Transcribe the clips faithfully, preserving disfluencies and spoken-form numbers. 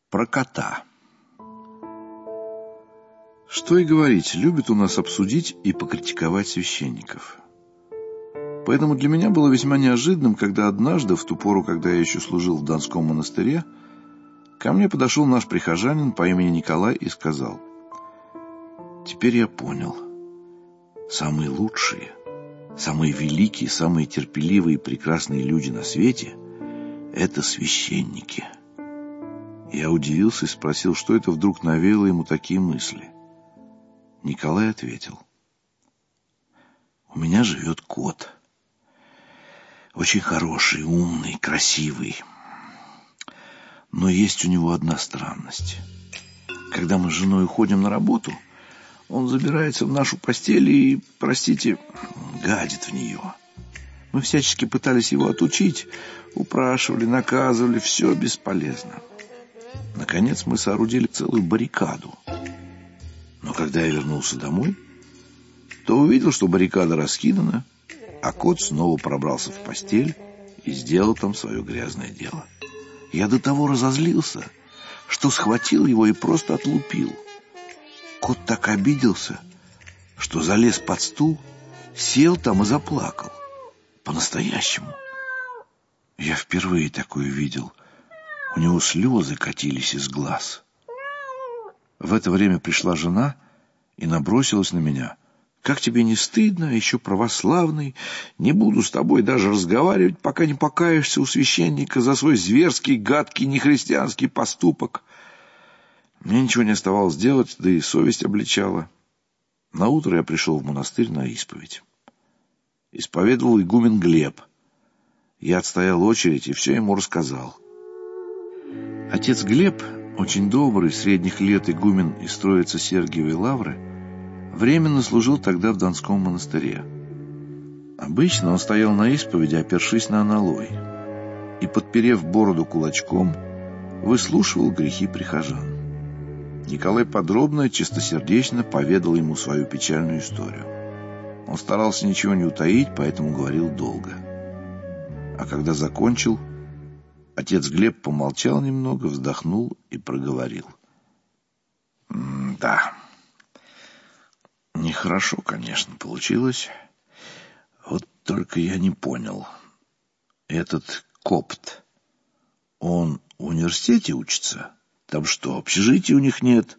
Про кота. Что и говорить, любят у нас обсудить и покритиковать священников. Поэтому для меня было весьма неожиданным, когда однажды, в ту пору, когда я еще служил в Донском монастыре, ко мне подошел наш прихожанин по имени Николай и сказал: «Теперь я понял, самые лучшие, самые великие, самые терпеливые и прекрасные люди на свете — это священники». Я удивился и спросил, что это вдруг навеяло ему такие мысли. Николай ответил: «У меня живет кот. Очень хороший, умный, красивый. Но есть у него одна странность. Когда мы с женой уходим на работу, он забирается в нашу постель и, простите, гадит в нее. Мы всячески пытались его отучить, упрашивали, наказывали, все бесполезно. Наконец мы соорудили целую баррикаду. Но когда я вернулся домой, то увидел, что баррикада раскидана, а кот снова пробрался в постель и сделал там свое грязное дело. Я до того разозлился, что схватил его и просто отлупил. Кот так обиделся, что залез под стул, сел там и заплакал. По-настоящему. Я впервые такое видел. У него слезы катились из глаз. В это время пришла жена и набросилась на меня. «Как тебе не стыдно, еще православный? Не буду с тобой даже разговаривать, пока не покаешься у священника за свой зверский, гадкий, нехристианский поступок». Мне ничего не оставалось делать, да и совесть обличала. Наутро я пришел в монастырь на исповедь. Исповедовал игумен Глеб. Я отстоял очередь и все ему рассказал. Отец Глеб, очень добрый, средних лет игумен из Троицы Сергиевой Лавры, временно служил тогда в Донском монастыре. Обычно он стоял на исповеди, опершись на аналой, и, подперев бороду кулачком, выслушивал грехи прихожан. Николай подробно и чистосердечно поведал ему свою печальную историю. Он старался ничего не утаить, поэтому говорил долго. А когда закончил, отец Глеб помолчал немного, вздохнул и проговорил: «Да, нехорошо, конечно, получилось. Вот только я не понял. Этот копт, он в университете учится? Там что, общежития у них нет?»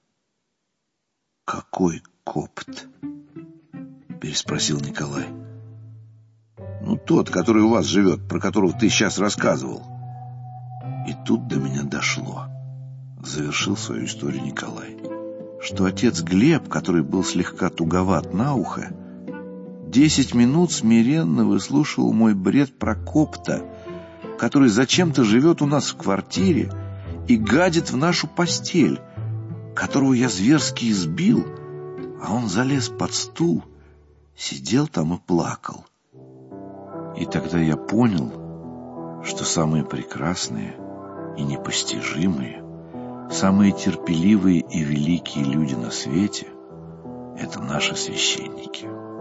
«Какой копт?» — переспросил Николай. «Ну, тот, который у вас живет, про которого ты сейчас рассказывал». И тут до меня дошло, завершил свою историю Николай, что отец Глеб, который был слегка туговат на ухо, десять минут смиренно выслушивал мой бред про копта, который зачем-то живет у нас в квартире и гадит в нашу постель, которого я зверски избил, а он залез под стул, сидел там и плакал. И тогда я понял, что самые прекрасные и непостижимые, самые терпеливые и великие люди на свете — это наши священники.